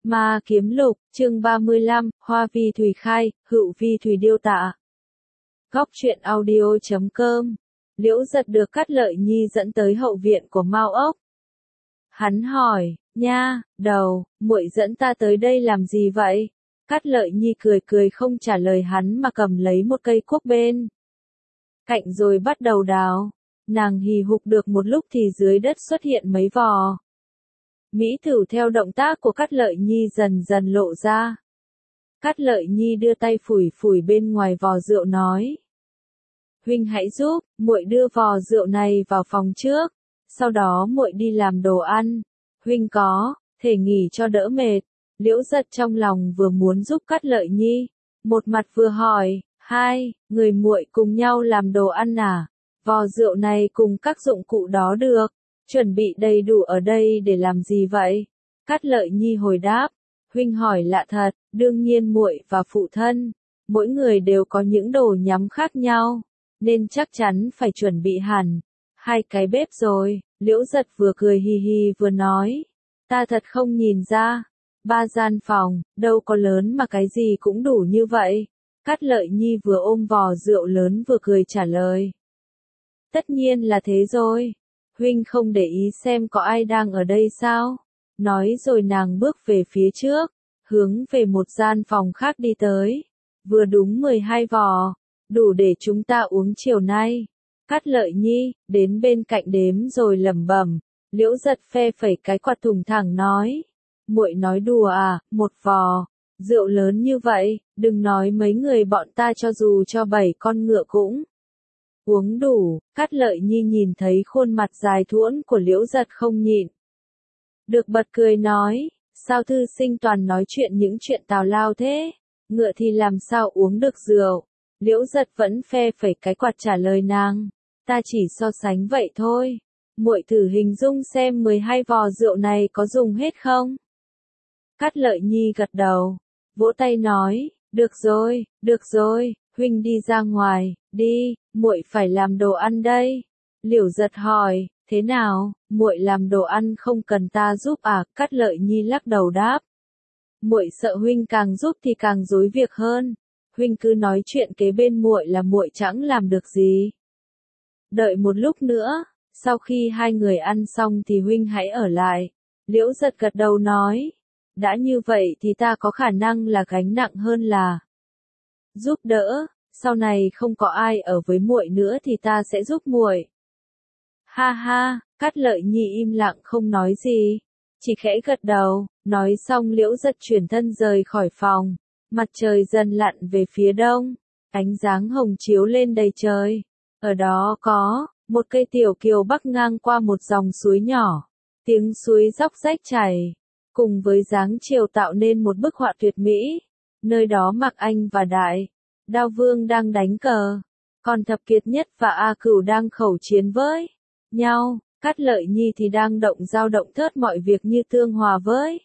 Ma kiếm lục, chương 35, Hoa vi thủy khai, Hựu vi thủy điêu tạ. Góc truyện audio.com. Liễu Giật được Cát Lợi Nhi dẫn tới hậu viện của Mao Ốc. Hắn hỏi, nha, đầu, muội dẫn ta tới đây làm gì vậy? Cát Lợi Nhi cười cười không trả lời hắn mà cầm lấy một cây cuốc bên cạnh rồi bắt đầu đào. Nàng hì hục được một lúc thì dưới đất xuất hiện mấy vò mỹ thử theo động tác của Cát Lợi Nhi dần dần lộ ra. Cát Lợi Nhi đưa tay phủi phủi bên ngoài vò rượu nói. Huynh hãy giúp, muội đưa vò rượu này vào phòng trước, sau đó muội đi làm đồ ăn. Huynh có thể nghỉ cho đỡ mệt. Liễu Giật trong lòng vừa muốn giúp Cát Lợi Nhi, một mặt vừa hỏi, hai, người muội cùng nhau làm đồ ăn à? Vò rượu này cùng các dụng cụ đó được, chuẩn bị đầy đủ ở đây để làm gì vậy? Cát Lợi Nhi hồi đáp, huynh hỏi lạ thật, đương nhiên muội và phụ thân, mỗi người đều có những đồ nhắm khác nhau, nên chắc chắn phải chuẩn bị hẳn hai cái bếp rồi. Liễu Giật vừa cười hì hì vừa nói, ta thật không nhìn ra, 3 gian phòng, đâu có lớn mà cái gì cũng đủ như vậy. Cát Lợi Nhi vừa ôm vò rượu lớn vừa cười trả lời. Tất nhiên là thế rồi. Huynh không để ý xem có ai đang ở đây sao? Nói rồi nàng bước về phía trước, hướng về một gian phòng khác đi tới. Vừa đúng 12 vò, đủ để chúng ta uống chiều nay. Cát Lợi Nhi đến bên cạnh đếm rồi lẩm bẩm. Liễu Giật phe phẩy cái quạt thùng thẳng nói. Muội nói đùa à, một vò rượu lớn như vậy, đừng nói mấy người bọn ta cho dù cho 7 con ngựa cũng uống đủ. Cát Lợi Nhi nhìn thấy khuôn mặt dài thuỗn của Liễu Giật không nhịn được bật cười nói, sao thư sinh toàn nói chuyện những chuyện tào lao thế, ngựa thì làm sao uống được rượu. Liễu Giật vẫn phe phẩy cái quạt trả lời nàng, ta chỉ so sánh vậy thôi, muội thử hình dung xem 12 vò rượu này có dùng hết không? Cát Lợi Nhi gật đầu, vỗ tay nói, được rồi, huynh đi ra ngoài, đi, muội phải làm đồ ăn đây. Liễu Giật hỏi, thế nào, muội làm đồ ăn không cần ta giúp à? Cát Lợi Nhi lắc đầu đáp, muội sợ huynh càng giúp thì càng rối việc hơn. Huynh cứ nói chuyện kế bên muội là muội chẳng làm được gì. Đợi một lúc nữa, sau khi hai người ăn xong thì huynh hãy ở lại. Liễu Giật gật đầu nói, đã như vậy thì ta có khả năng là gánh nặng hơn là giúp đỡ, sau này không có ai ở với muội nữa thì ta sẽ giúp muội. Ha ha, Cát Lợi Nhi im lặng không nói gì, chỉ khẽ gật đầu. Nói xong Liễu Giật chuyển thân rời khỏi phòng. Mặt trời dần lặn về phía đông, ánh dáng hồng chiếu lên đầy trời. Ở đó có một cây tiểu kiều bắc ngang qua một dòng suối nhỏ, tiếng suối róc rách chảy, cùng với dáng chiều tạo nên một bức họa tuyệt mỹ. Nơi đó Mạc Anh và Đại Đao Vương đang đánh cờ, còn Thập Kiệt Nhất và A Cửu đang khẩu chiến với nhau. Cát Lợi Nhi thì đang dao động thớt mọi việc như tương hòa với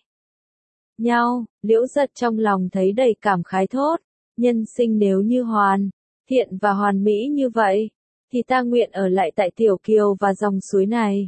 nhau. Liễu Giật trong lòng thấy đầy cảm khái thốt, nhân sinh nếu như hoàn thiện và hoàn mỹ như vậy, thì ta nguyện ở lại tại tiểu kiều và dòng suối này,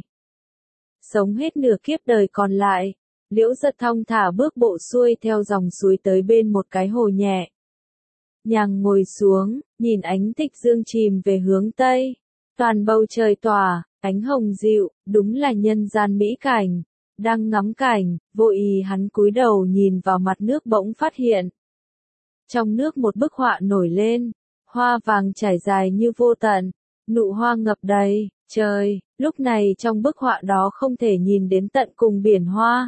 sống hết nửa kiếp đời còn lại. Liễu Giật thong thả bước bộ xuôi theo dòng suối tới bên một cái hồ nhẹ nhàng ngồi xuống, nhìn ánh tích dương chìm về hướng tây, toàn bầu trời tỏa ánh hồng dịu, đúng là nhân gian mỹ cảnh. Đang ngắm cảnh, vô ý hắn cúi đầu nhìn vào mặt nước bỗng phát hiện trong nước một bức họa nổi lên, hoa vàng trải dài như vô tận, nụ hoa ngập đầy trời. Lúc này trong bức họa đó không thể nhìn đến tận cùng biển hoa.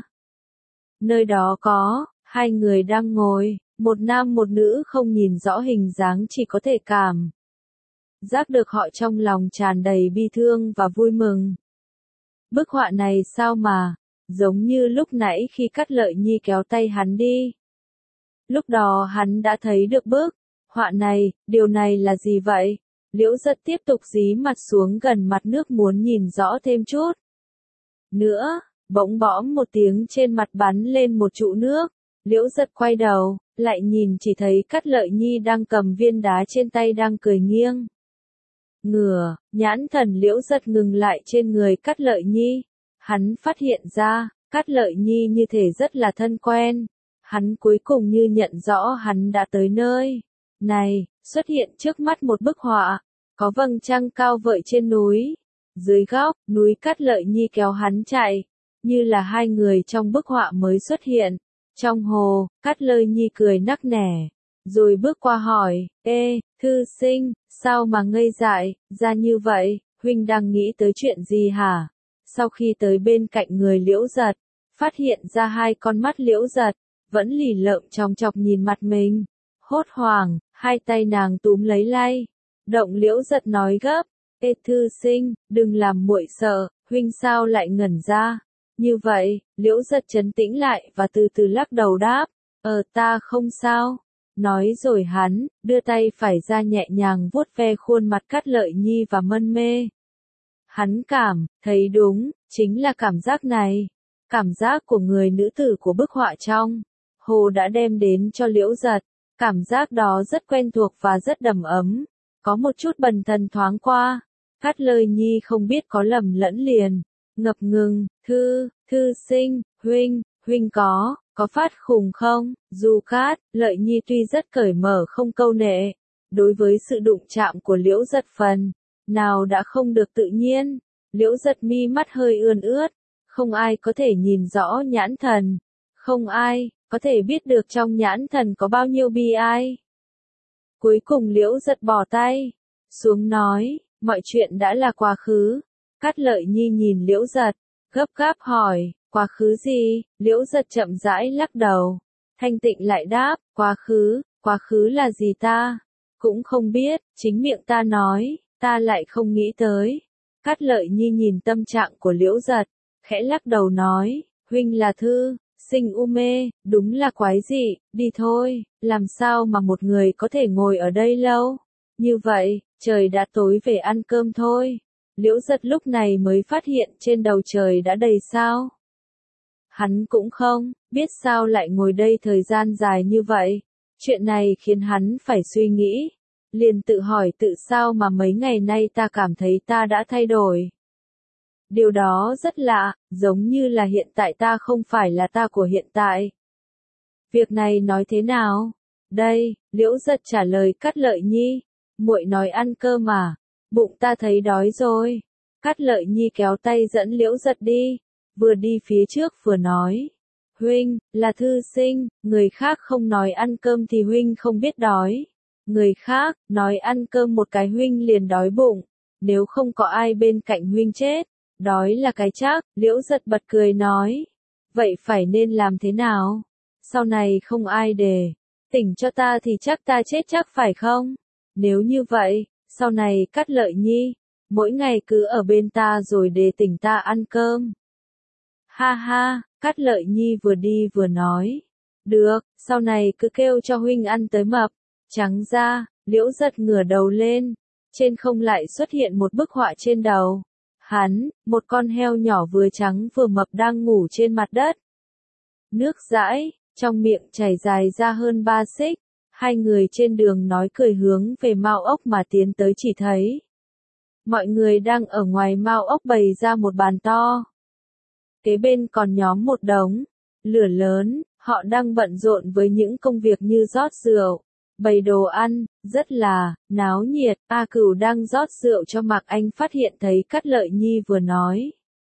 Nơi đó có hai người đang ngồi, một nam một nữ không nhìn rõ hình dáng, chỉ có thể cảm giác được họ trong lòng tràn đầy bi thương và vui mừng. Bức họa này sao mà giống như lúc nãy khi Cát Lợi Nhi kéo tay hắn đi. Lúc đó hắn đã thấy được bức họa này, điều này là gì vậy? Liễu Giật tiếp tục dí mặt xuống gần mặt nước muốn nhìn rõ thêm chút nữa. Bỗng bõm một tiếng trên mặt bắn lên một trụ nước. Liễu Giật quay đầu, lại nhìn chỉ thấy Cát Lợi Nhi đang cầm viên đá trên tay đang cười nghiêng ngửa. Nhãn thần Liễu Giật ngừng lại trên người Cát Lợi Nhi. Hắn phát hiện ra, Cát Lợi Nhi như thể rất là thân quen, Hắn cuối cùng như nhận rõ hắn đã tới nơi này, xuất hiện trước mắt một bức họa, có vầng trăng cao vợi trên núi. Dưới góc núi Cát Lợi Nhi kéo hắn chạy, như là hai người trong bức họa mới xuất hiện. Trong hồ, Cát Lợi Nhi cười nắc nẻ, rồi bước qua hỏi, ê, thư sinh, sao mà ngây dại, ra như vậy, huynh đang nghĩ tới chuyện gì hả? Sau khi tới bên cạnh người Liễu Giật, phát hiện ra hai con mắt Liễu Giật, vẫn lì lợm chòng chọc nhìn mặt mình. Hốt hoảng, hai tay nàng túm lấy lay. Động Liễu Giật nói gấp, ê thư sinh, đừng làm muội sợ, huynh sao lại ngẩn ra. Như vậy, Liễu Giật trấn tĩnh lại và từ từ lắc đầu đáp, ta không sao. Nói rồi hắn, đưa tay phải ra nhẹ nhàng vuốt ve khuôn mặt Cát Lợi Nhi và mân mê. Hắn thấy đúng, chính là cảm giác này. Cảm giác của người nữ tử của bức họa trong hồ đã đem đến cho Liễu Giật. Cảm giác đó rất quen thuộc và rất đầm ấm. Có một chút bần thần thoáng qua. Cát Lợi Nhi không biết có lầm lẫn liền. Ngập ngừng, thư sinh, huynh có phát khùng không? Dù Cát Lợi Nhi tuy rất cởi mở không câu nệ, đối với sự đụng chạm của Liễu Giật phần nào đã không được tự nhiên. Liễu Giật mi mắt hơi ươn ướt, không ai có thể nhìn rõ nhãn thần, không ai có thể biết được trong nhãn thần có bao nhiêu bi ai. Cuối cùng Liễu Giật bỏ tay xuống nói, mọi chuyện đã là quá khứ. Cát Lợi Nhi nhìn Liễu Giật, gấp gáp hỏi, quá khứ gì? Liễu Giật chậm rãi lắc đầu, thanh tịnh lại đáp, quá khứ là gì ta cũng không biết, chính miệng ta nói, ta lại không nghĩ tới. Cát Lợi Nhi nhìn tâm trạng của Liễu Giật, khẽ lắc đầu nói, huynh là thư sinh u mê, đúng là quái dị, đi thôi, làm sao mà một người có thể ngồi ở đây lâu như vậy, trời đã tối về ăn cơm thôi. Liễu Giật lúc này mới phát hiện trên đầu trời đã đầy sao. Hắn cũng không biết sao lại ngồi đây thời gian dài như vậy. Chuyện này khiến hắn phải suy nghĩ. Liền tự hỏi tự sao mà mấy ngày nay ta cảm thấy ta đã thay đổi. Điều đó rất lạ, giống như là hiện tại ta không phải là ta của hiện tại. Việc này nói thế nào? Đây, Liễu Giật trả lời Cát Lợi Nhi. Muội nói ăn cơm mà, bụng ta thấy đói rồi. Cát Lợi Nhi kéo tay dẫn Liễu Giật vừa đi phía trước vừa nói. Huynh, là thư sinh, người khác không nói ăn cơm thì huynh không biết đói. Người khác, nói ăn cơm một cái huynh liền đói bụng. Nếu không có ai bên cạnh huynh chết, đói là cái chắc. Liễu Giật bật cười nói. Vậy phải nên làm thế nào? Sau này không ai để tỉnh cho ta thì chắc ta chết chắc phải không? Nếu như vậy, sau này Cát Lợi Nhi, mỗi ngày cứ ở bên ta rồi để tỉnh ta ăn cơm. Ha ha, Cát Lợi Nhi vừa đi vừa nói. Được, sau này cứ kêu cho huynh ăn tới mập. Trắng ra, Liễu Giật ngửa đầu lên. Trên không lại xuất hiện một bức họa trên đầu. Hắn, một con heo nhỏ vừa trắng vừa mập đang ngủ trên mặt đất. Nước dãi, trong miệng chảy dài ra hơn 3 xích. Hai người trên đường nói cười hướng về Mao Ốc mà tiến tới chỉ thấy. Mọi người đang ở ngoài Mao Ốc bày ra một bàn to. Kế bên còn nhóm một đống lửa lớn, họ đang bận rộn với những công việc như rót rượu, bày đồ ăn, rất là náo nhiệt. A Cửu đang rót rượu cho Mạc Anh phát hiện thấy Cát Lợi Nhi vừa nói,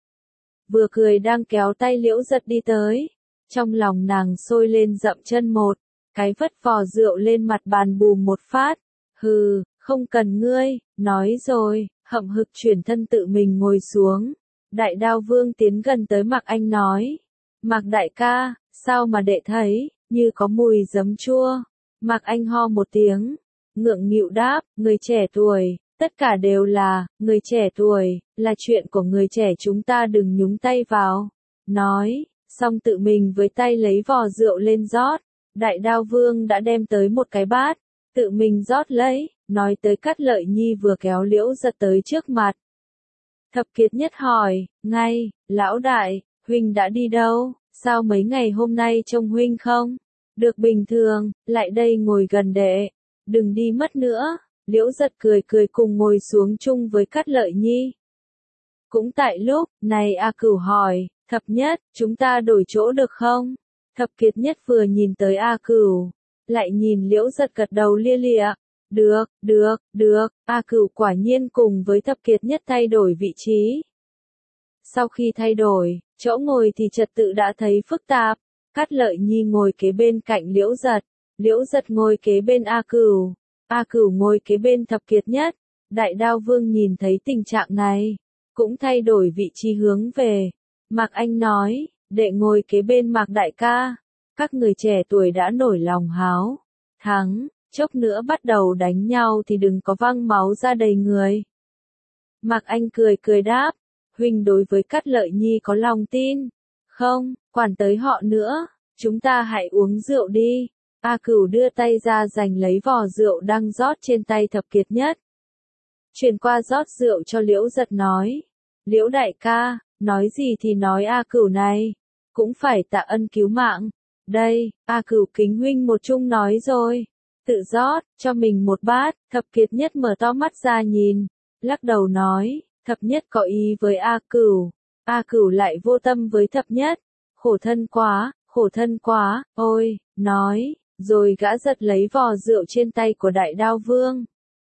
vừa cười đang kéo tay Liễu Giật đi tới. Trong lòng nàng sôi lên dậm chân một cái vất vò rượu lên mặt bàn bùm một phát. Hừ, không cần ngươi, nói rồi, hậm hực chuyển thân tự mình ngồi xuống. Đại Đao Vương tiến gần tới Mạc Anh nói. Mạc đại ca, sao mà đệ thấy, như có mùi giấm chua. Mạc Anh ho một tiếng, ngượng nghịu đáp, người trẻ tuổi, tất cả đều là, người trẻ tuổi, là chuyện của người trẻ chúng ta đừng nhúng tay vào. Nói, xong tự mình với tay lấy vò rượu lên rót. Đại Đao Vương đã đem tới một cái bát, tự mình rót lấy, nói tới Cát Lợi Nhi vừa kéo Liễu Giật tới trước mặt. Thập Kiệt Nhất hỏi, ngay, lão đại, huynh đã đi đâu, sao mấy ngày hôm nay trông huynh không được bình thường, lại đây ngồi gần đệ, đừng đi mất nữa. Liễu Giật cười cười cùng ngồi xuống chung với Cát Lợi Nhi. Cũng tại lúc này A Cửu hỏi, Thập Nhất, chúng ta đổi chỗ được không? Thập Kiệt Nhất vừa nhìn tới A Cửu, lại nhìn Liễu Giật gật đầu lia lịa. Được, được, được, A Cửu quả nhiên cùng với Thập Kiệt Nhất thay đổi vị trí. Sau khi thay đổi, chỗ ngồi thì trật tự đã thấy phức tạp. Cát Lợi Nhi ngồi kế bên cạnh Liễu Giật, Liễu Giật ngồi kế bên A Cửu ngồi kế bên Thập Kiệt Nhất. Đại Đao Vương nhìn thấy tình trạng này, cũng thay đổi vị trí hướng về. Mạc Anh nói, đệ ngồi kế bên Mạc đại ca. Các người trẻ tuổi đã nổi lòng háo thắng, chốc nữa bắt đầu đánh nhau thì đừng có văng máu ra đầy người. Mạc Anh cười cười đáp, huynh đối với Cát Lợi Nhi có lòng tin. Không, quản tới họ nữa, chúng ta hãy uống rượu đi. A Cửu đưa tay ra giành lấy vò rượu đang rót trên tay Thập Kiệt Nhất. Chuyển qua rót rượu cho Liễu Giật nói, Liễu đại ca, nói gì thì nói A Cửu này, cũng phải tạ ân cứu mạng. Đây, A Cửu kính huynh một chung nói rồi. Tự rót, cho mình một bát. Thập Kiệt Nhất mở to mắt ra nhìn, lắc đầu nói, Thập Nhất có ý với A Cửu. A Cửu lại vô tâm với Thập Nhất. Khổ thân quá, ôi, nói, rồi gã giật lấy vò rượu trên tay của Đại Đao Vương.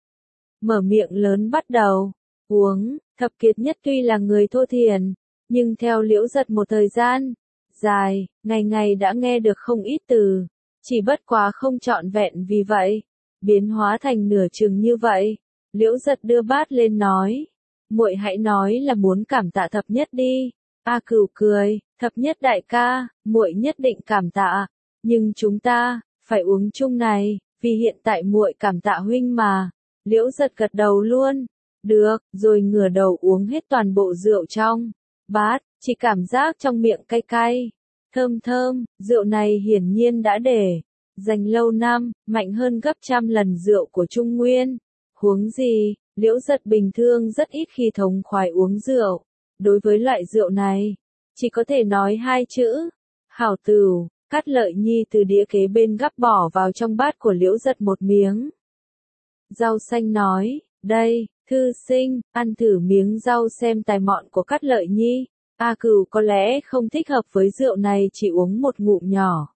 Mở miệng lớn bắt đầu uống. Thập Kiệt Nhất tuy là người thô thiển, nhưng theo Liễu Giật một thời gian dài, ngày ngày đã nghe được không ít từ, chỉ bất quá không trọn vẹn vì vậy, biến hóa thành nửa chừng như vậy. Liễu Giật đưa bát lên nói, muội hãy nói là muốn cảm tạ Thập Nhất đi. A Cửu cười, Thập Nhất đại ca, muội nhất định cảm tạ, nhưng chúng ta phải uống chung này, vì hiện tại muội cảm tạ huynh mà. Liễu Giật gật đầu luôn. Được, rồi ngửa đầu uống hết toàn bộ rượu trong bát, chỉ cảm giác trong miệng cay cay, thơm thơm. Rượu này hiển nhiên đã để dành lâu năm, mạnh hơn gấp trăm lần rượu của Trung Nguyên. Huống gì, Liễu Giật bình thường rất ít khi thống khoái uống rượu. Đối với loại rượu này, chỉ có thể nói hai chữ, hảo tửu. Cát Lợi Nhi từ đĩa kế bên gắp bỏ vào trong bát của Liễu Giật một miếng rau xanh nói, đây, thư sinh, ăn thử miếng rau xem tài mọn của Cát Lợi Nhi. A Cửu có lẽ không thích hợp với rượu này, chỉ uống một ngụm nhỏ.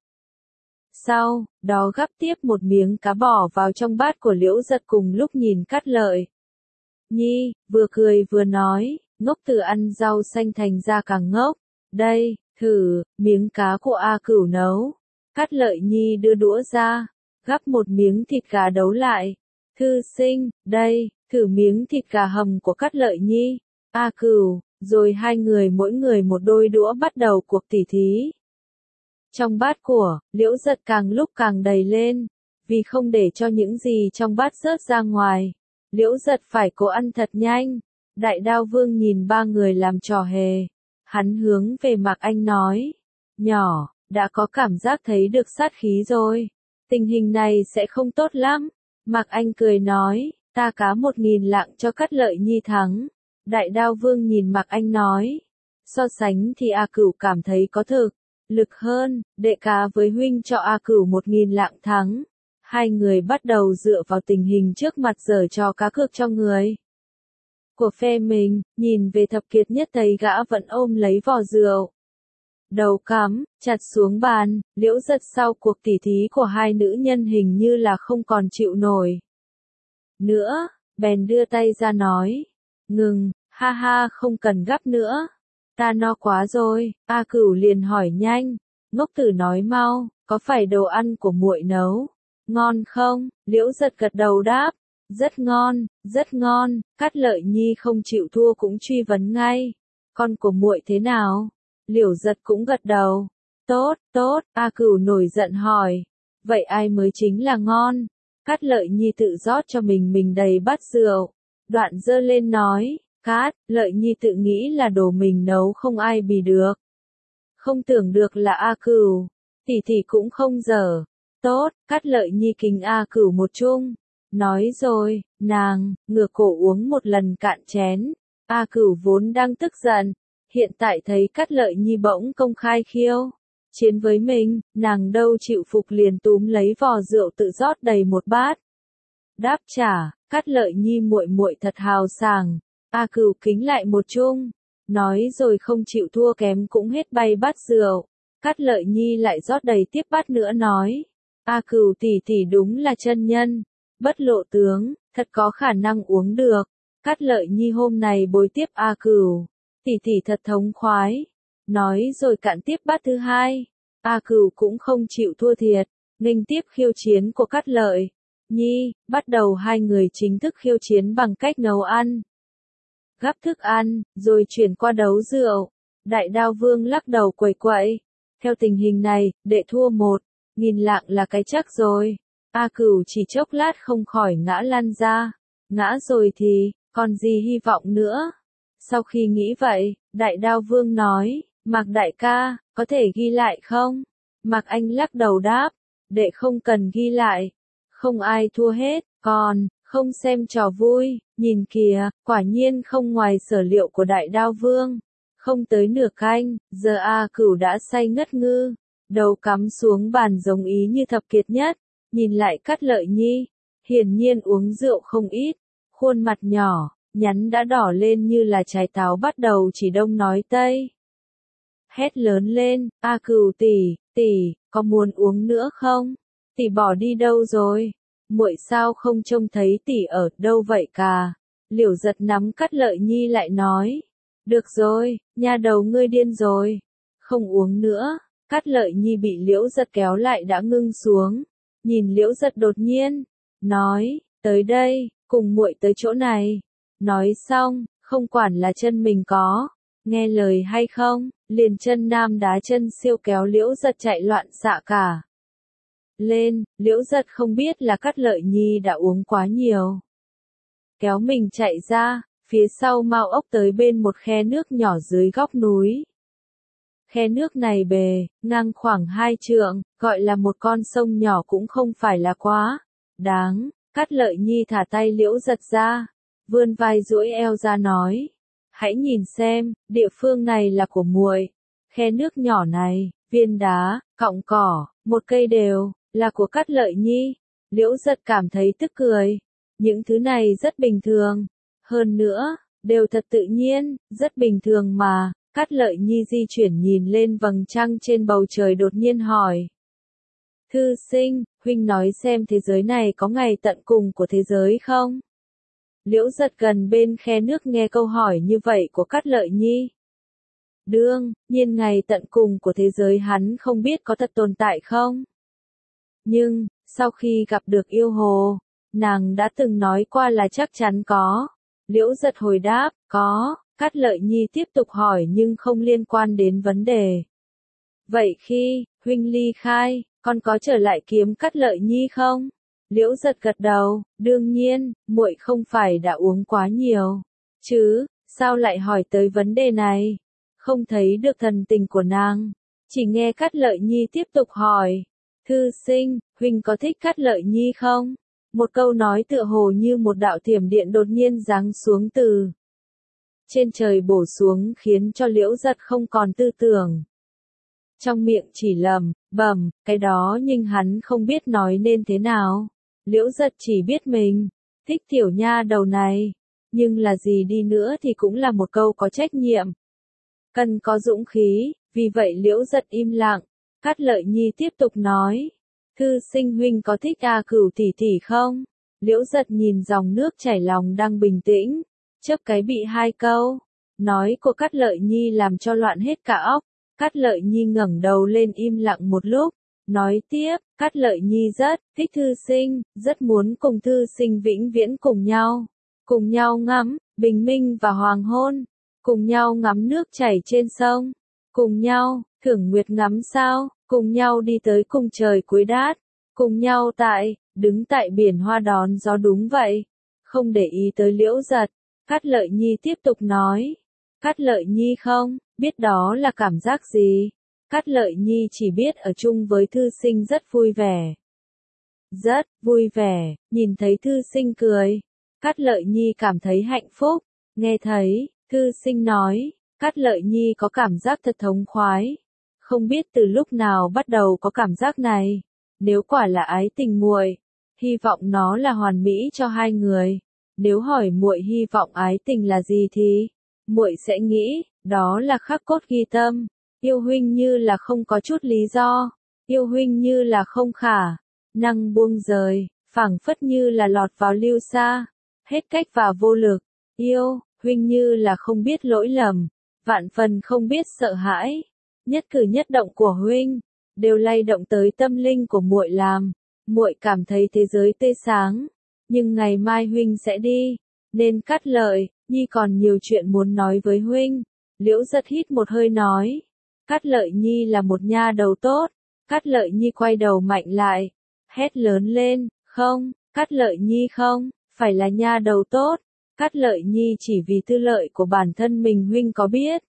Sau đó gắp tiếp một miếng cá bỏ vào trong bát của Liễu Giật, cùng lúc nhìn Cát Lợi Nhi, vừa cười vừa nói, ngốc từ ăn rau xanh thành ra càng ngốc. Đây, thử, miếng cá của A Cửu nấu. Cát Lợi Nhi đưa đũa ra, gắp một miếng thịt gà đấu lại. Thư sinh, đây, thử miếng thịt gà hầm của Cát Lợi Nhi. A Cửu, rồi hai người mỗi người một đôi đũa bắt đầu cuộc tỉ thí. Trong bát của Liễu Giật càng lúc càng đầy lên, vì không để cho những gì trong bát rớt ra ngoài. Liễu Giật phải cố ăn thật nhanh. Đại Đao Vương nhìn ba người làm trò hề, hắn hướng về Mạc Anh nói, nhỏ, đã có cảm giác thấy được sát khí rồi. Tình hình này sẽ không tốt lắm. Mạc Anh cười nói, ta cá 1000 lạng cho Cát Lợi Nhi thắng. Đại Đao Vương nhìn Mạc Anh nói, so sánh thì A Cửu cảm thấy có thực lực hơn, đệ cá với huynh cho A Cửu 1000 lạng thắng. Hai người bắt đầu dựa vào tình hình trước mặt giở trò cá cược cho người của phe mình. Nhìn về Thập Kiệt Nhất thấy gã vẫn ôm lấy vò rượu, đầu cắm chặt xuống bàn. Liễu Giật sau cuộc tỉ thí của hai nữ nhân hình như là không còn chịu nổi nữa, bèn đưa tay ra nói, ngừng, ha ha, không cần gắp nữa, ta no quá rồi. A Cửu liền hỏi nhanh, ngốc tử nói mau, có phải đồ ăn của muội nấu ngon không? Liễu Giật gật đầu đáp, rất ngon, rất ngon. Cát Lợi Nhi không chịu thua cũng truy vấn ngay, con của muội thế nào? Liễu Giật cũng gật đầu, tốt, tốt. A Cửu nổi giận hỏi, vậy ai mới chính là ngon? Cát Lợi Nhi tự rót cho mình đầy bát rượu, đoạn giơ lên nói, Cát Lợi Nhi tự nghĩ là đồ mình nấu không ai bì được. Không tưởng được là A Cửu, tỷ cũng không dở. Tốt, Cát Lợi Nhi kính A Cửu một chung. Nói rồi, nàng ngửa cổ uống một lần cạn chén. A Cửu vốn đang tức giận, hiện tại thấy Cát Lợi Nhi bỗng công khai khiêu chiến với mình, nàng đâu chịu phục, liền túm lấy vò rượu tự rót đầy một bát. Đáp trả, Cát Lợi Nhi muội muội thật hào sảng. A Cửu kính lại một chung, nói rồi không chịu thua kém cũng hết bay bát rượu. Cát Lợi Nhi lại rót đầy tiếp bát nữa nói. A Cửu tỷ tỷ đúng là chân nhân, bất lộ tướng, thật có khả năng uống được. Cát Lợi Nhi hôm này bồi tiếp A Cửu, tỷ tỷ thật thống khoái. Nói rồi cạn tiếp bát thứ hai. A Cửu cũng không chịu thua thiệt, nghênh tiếp khiêu chiến của Cát Lợi Nhi, bắt đầu hai người chính thức khiêu chiến bằng cách nấu ăn, gắp thức ăn, rồi chuyển qua đấu rượu. Đại Đao Vương lắc đầu quẩy quậy. Theo tình hình này, đệ thua 1.000 lạng là cái chắc rồi. A Cửu chỉ chốc lát không khỏi ngã lăn ra. Ngã rồi thì, còn gì hy vọng nữa? Sau khi nghĩ vậy, Đại Đao Vương nói, Mạc đại ca, có thể ghi lại không? Mạc Anh lắc đầu đáp, đệ không cần ghi lại. Không ai thua hết, còn, không xem trò vui, nhìn kìa, quả nhiên không ngoài sở liệu của Đại Đao Vương. Không tới nửa canh, giờ A Cửu đã say ngất ngư, đầu cắm xuống bàn giống ý như thập kiệt nhất, nhìn lại Cát Lợi Nhi, hiển nhiên uống rượu không ít, khuôn mặt nhỏ, nhắn đã đỏ lên như là trái táo bắt đầu chỉ đông nói tây. Hét lớn lên, A Cửu tỷ, có muốn uống nữa không? Tỷ bỏ đi đâu rồi? Muội sao không trông thấy tỷ ở đâu vậy cả? Liễu Giật nắm Cát Lợi Nhi lại nói. Được rồi, nha đầu ngươi điên rồi. Không uống nữa. Cát Lợi Nhi bị Liễu Giật kéo lại đã ngưng xuống. Nhìn Liễu Giật đột nhiên. Nói, tới đây, cùng muội tới chỗ này. Nói xong, không quản là chân mình có. Nghe lời hay không, liền chân nam đá chân siêu kéo Liễu Giật chạy loạn xạ cả lên. Liễu Giật không biết là Cát Lợi Nhi đã uống quá nhiều. Kéo mình chạy ra. Phía sau Mao Ốc tới bên một khe nước nhỏ dưới góc núi. Khe nước này bề, ngang khoảng 2 trượng, gọi là một con sông nhỏ cũng không phải là quá đáng. Cát Lợi Nhi thả tay Liễu Giật ra, vươn vai duỗi eo ra nói. Hãy nhìn xem, địa phương này là của muội. Khe nước nhỏ này, viên đá, cọng cỏ, một cây đều, là của Cát Lợi Nhi. Liễu Giật cảm thấy tức cười. Những thứ này rất bình thường. Hơn nữa, đều thật tự nhiên, rất bình thường mà. Cát Lợi Nhi di chuyển nhìn lên vầng trăng trên bầu trời đột nhiên hỏi. Thư sinh, huynh nói xem thế giới này có ngày tận cùng của thế giới không? Liễu Giật gần bên khe nước nghe câu hỏi như vậy của Cát Lợi Nhi. Đương nhiên ngày tận cùng của thế giới hắn không biết có thật tồn tại không? Nhưng, sau khi gặp được yêu hồ, nàng đã từng nói qua là chắc chắn có. Liễu Giật hồi đáp, có. Cát Lợi Nhi tiếp tục hỏi nhưng không liên quan đến vấn đề. Vậy khi, huynh ly khai, con có trở lại kiếm Cát Lợi Nhi không? Liễu Giật gật đầu, đương nhiên, muội không phải đã uống quá nhiều. Chứ, sao lại hỏi tới vấn đề này? Không thấy được thần tình của nàng. Chỉ nghe Cát Lợi Nhi tiếp tục hỏi. Thư sinh, huynh có thích Cát Lợi Nhi không? Một câu nói tựa hồ như một đạo thiểm điện đột nhiên giáng xuống từ trên trời bổ xuống khiến cho Liễu Giật không còn tư tưởng. Trong miệng chỉ lầm bầm cái đó nhưng hắn không biết nói nên thế nào. Liễu Giật chỉ biết mình thích tiểu nha đầu này, nhưng là gì đi nữa thì cũng là một câu có trách nhiệm. Cần có dũng khí, vì vậy Liễu Giật im lặng. Cát Lợi Nhi tiếp tục nói. Thư sinh huynh có thích A Cửu tỷ tỷ không? Liễu Giật nhìn dòng nước chảy lòng đang bình tĩnh, chớp cái bị hai câu nói của Cát Lợi Nhi làm cho loạn hết cả óc. Cát Lợi Nhi ngẩng đầu lên im lặng một lúc, nói tiếp, Cát Lợi Nhi rất thích thư sinh, rất muốn cùng thư sinh vĩnh viễn cùng nhau ngắm bình minh và hoàng hôn, cùng nhau ngắm nước chảy trên sông, cùng nhau thưởng nguyệt ngắm sao, cùng nhau đi tới cung trời cuối đát, cùng nhau đứng tại biển hoa đón gió. Đúng vậy. Không để ý tới Liễu Giật, Cát Lợi Nhi tiếp tục nói. Cát Lợi Nhi không biết đó là cảm giác gì. Cát Lợi Nhi chỉ biết ở chung với thư sinh rất vui vẻ. Rất vui vẻ, nhìn thấy thư sinh cười. Cát Lợi Nhi cảm thấy hạnh phúc. Nghe thấy, thư sinh nói, Cát Lợi Nhi có cảm giác thật thống khoái. Không biết từ lúc nào bắt đầu có cảm giác này. Nếu quả là ái tình muội, hy vọng nó là hoàn mỹ cho hai người. Nếu hỏi muội hy vọng ái tình là gì thì muội sẽ nghĩ, đó là khắc cốt ghi tâm. Yêu huynh như là không có chút lý do, yêu huynh như là không khả năng buông rời, phảng phất như là lọt vào lưu sa, hết cách và vô lực. Yêu, huynh như là không biết lỗi lầm, vạn phần không biết sợ hãi. Nhất cử nhất động của huynh đều lay động tới tâm linh của muội làm muội cảm thấy thế giới tươi sáng, nhưng ngày mai huynh sẽ đi, nên Cát Lợi Nhi còn nhiều chuyện muốn nói với huynh. Liễu Giật hít một hơi nói, Cát Lợi Nhi là một nha đầu tốt. Cát Lợi Nhi quay đầu mạnh lại, hét lớn lên, không, Cát Lợi Nhi không, phải là nha đầu tốt. Cát Lợi Nhi chỉ vì tư lợi của bản thân mình huynh có biết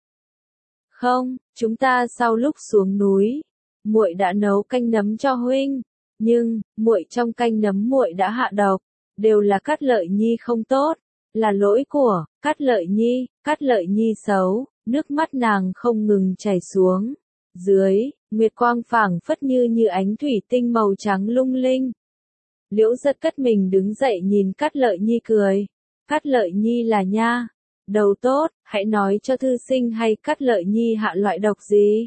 không, chúng ta sau lúc xuống núi, muội đã nấu canh nấm cho huynh, nhưng muội trong canh nấm muội đã hạ độc, đều là Cát Lợi Nhi không tốt, là lỗi của Cát Lợi Nhi. Cát Lợi Nhi xấu, nước mắt nàng không ngừng chảy xuống. Dưới, nguyệt quang phảng phất như ánh thủy tinh màu trắng lung linh. Liễu Giật cất mình đứng dậy nhìn Cát Lợi Nhi cười. Cát Lợi Nhi là nha đầu tốt, hãy nói cho thư sinh hay Cát Lợi Nhi hạ loại độc gì?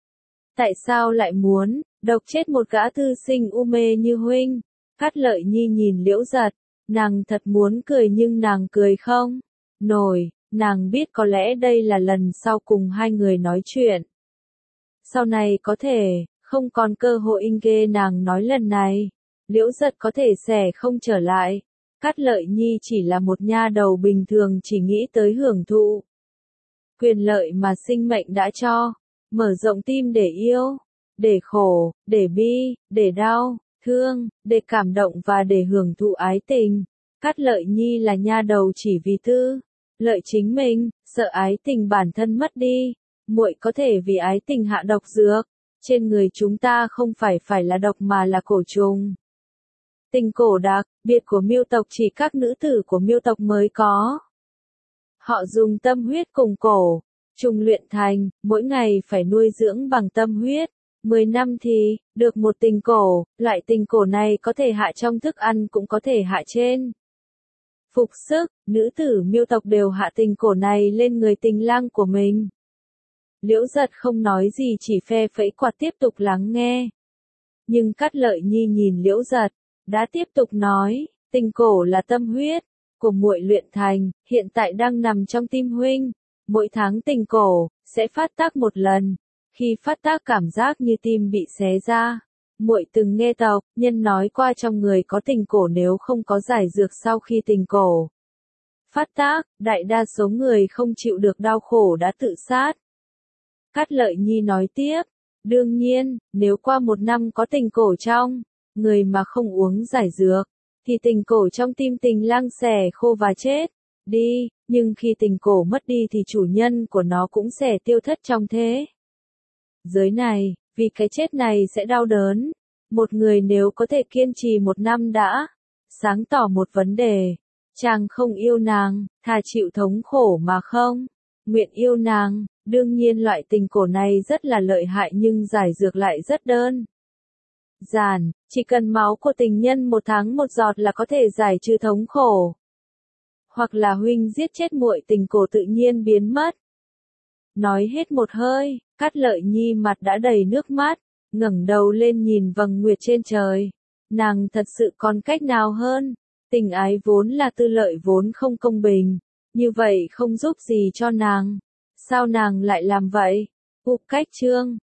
Tại sao lại muốn độc chết một gã thư sinh u mê như huynh? Cát Lợi Nhi nhìn Liễu Giật, nàng thật muốn cười nhưng nàng cười không nổi, nàng biết có lẽ đây là lần sau cùng hai người nói chuyện. Sau này có thể không còn cơ hội nghe nàng nói lần này. Liễu Giật có thể sẽ không trở lại. Cát Lợi Nhi chỉ là một nha đầu bình thường chỉ nghĩ tới hưởng thụ quyền lợi mà sinh mệnh đã cho, mở rộng tim để yêu, để khổ, để bi, để đau, thương, để cảm động và để hưởng thụ ái tình. Cát Lợi Nhi là nha đầu chỉ vì tư lợi chính mình, sợ ái tình bản thân mất đi. Muội có thể vì ái tình hạ độc dược, trên người chúng ta không phải là độc mà là cổ trùng. Tình cổ đặc biệt của Miêu tộc chỉ các nữ tử của Miêu tộc mới có. Họ dùng tâm huyết cùng cổ trùng luyện thành, mỗi ngày phải nuôi dưỡng bằng tâm huyết. 10 năm thì được một tình cổ, loại tình cổ này có thể hạ trong thức ăn cũng có thể hạ trên phục sức. Nữ tử Miêu tộc đều hạ tình cổ này lên người tình lang của mình. Liễu Giật không nói gì chỉ phe phẩy quạt tiếp tục lắng nghe. Nhưng Cát Lợi Nhi nhìn Liễu Giật, đã tiếp tục nói, tình cổ là tâm huyết của muội luyện thành, hiện tại đang nằm trong tim huynh. Mỗi tháng tình cổ sẽ phát tác một lần. Khi phát tác cảm giác như tim bị xé ra. Muội từng nghe tộc nhân nói qua trong người có tình cổ nếu không có giải dược sau khi tình cổ phát tác, đại đa số người không chịu được đau khổ đã tự sát. Cát Lợi Nhi nói tiếp, đương nhiên, nếu qua một năm có tình cổ trong người mà không uống giải dược, thì tình cổ trong tim tình lang sẽ khô và chết đi, nhưng khi tình cổ mất đi thì chủ nhân của nó cũng sẽ tiêu thất trong thế giới này, vì cái chết này sẽ đau đớn. Một người nếu có thể kiên trì một năm đã sáng tỏ một vấn đề, chàng không yêu nàng, thà chịu thống khổ mà không nguyện yêu nàng. Đương nhiên loại tình cổ này rất là lợi hại nhưng giải dược lại rất đơn giản, chỉ cần máu của tình nhân một tháng một giọt là có thể giải trừ thống khổ. Hoặc là huynh giết chết muội tình cổ tự nhiên biến mất. Nói hết một hơi, Cát Lợi Nhi mặt đã đầy nước mắt, ngẩng đầu lên nhìn vầng nguyệt trên trời. Nàng thật sự còn cách nào hơn, tình ái vốn là tư lợi vốn không công bình, như vậy không giúp gì cho nàng. Sao nàng lại làm vậy? Cách chương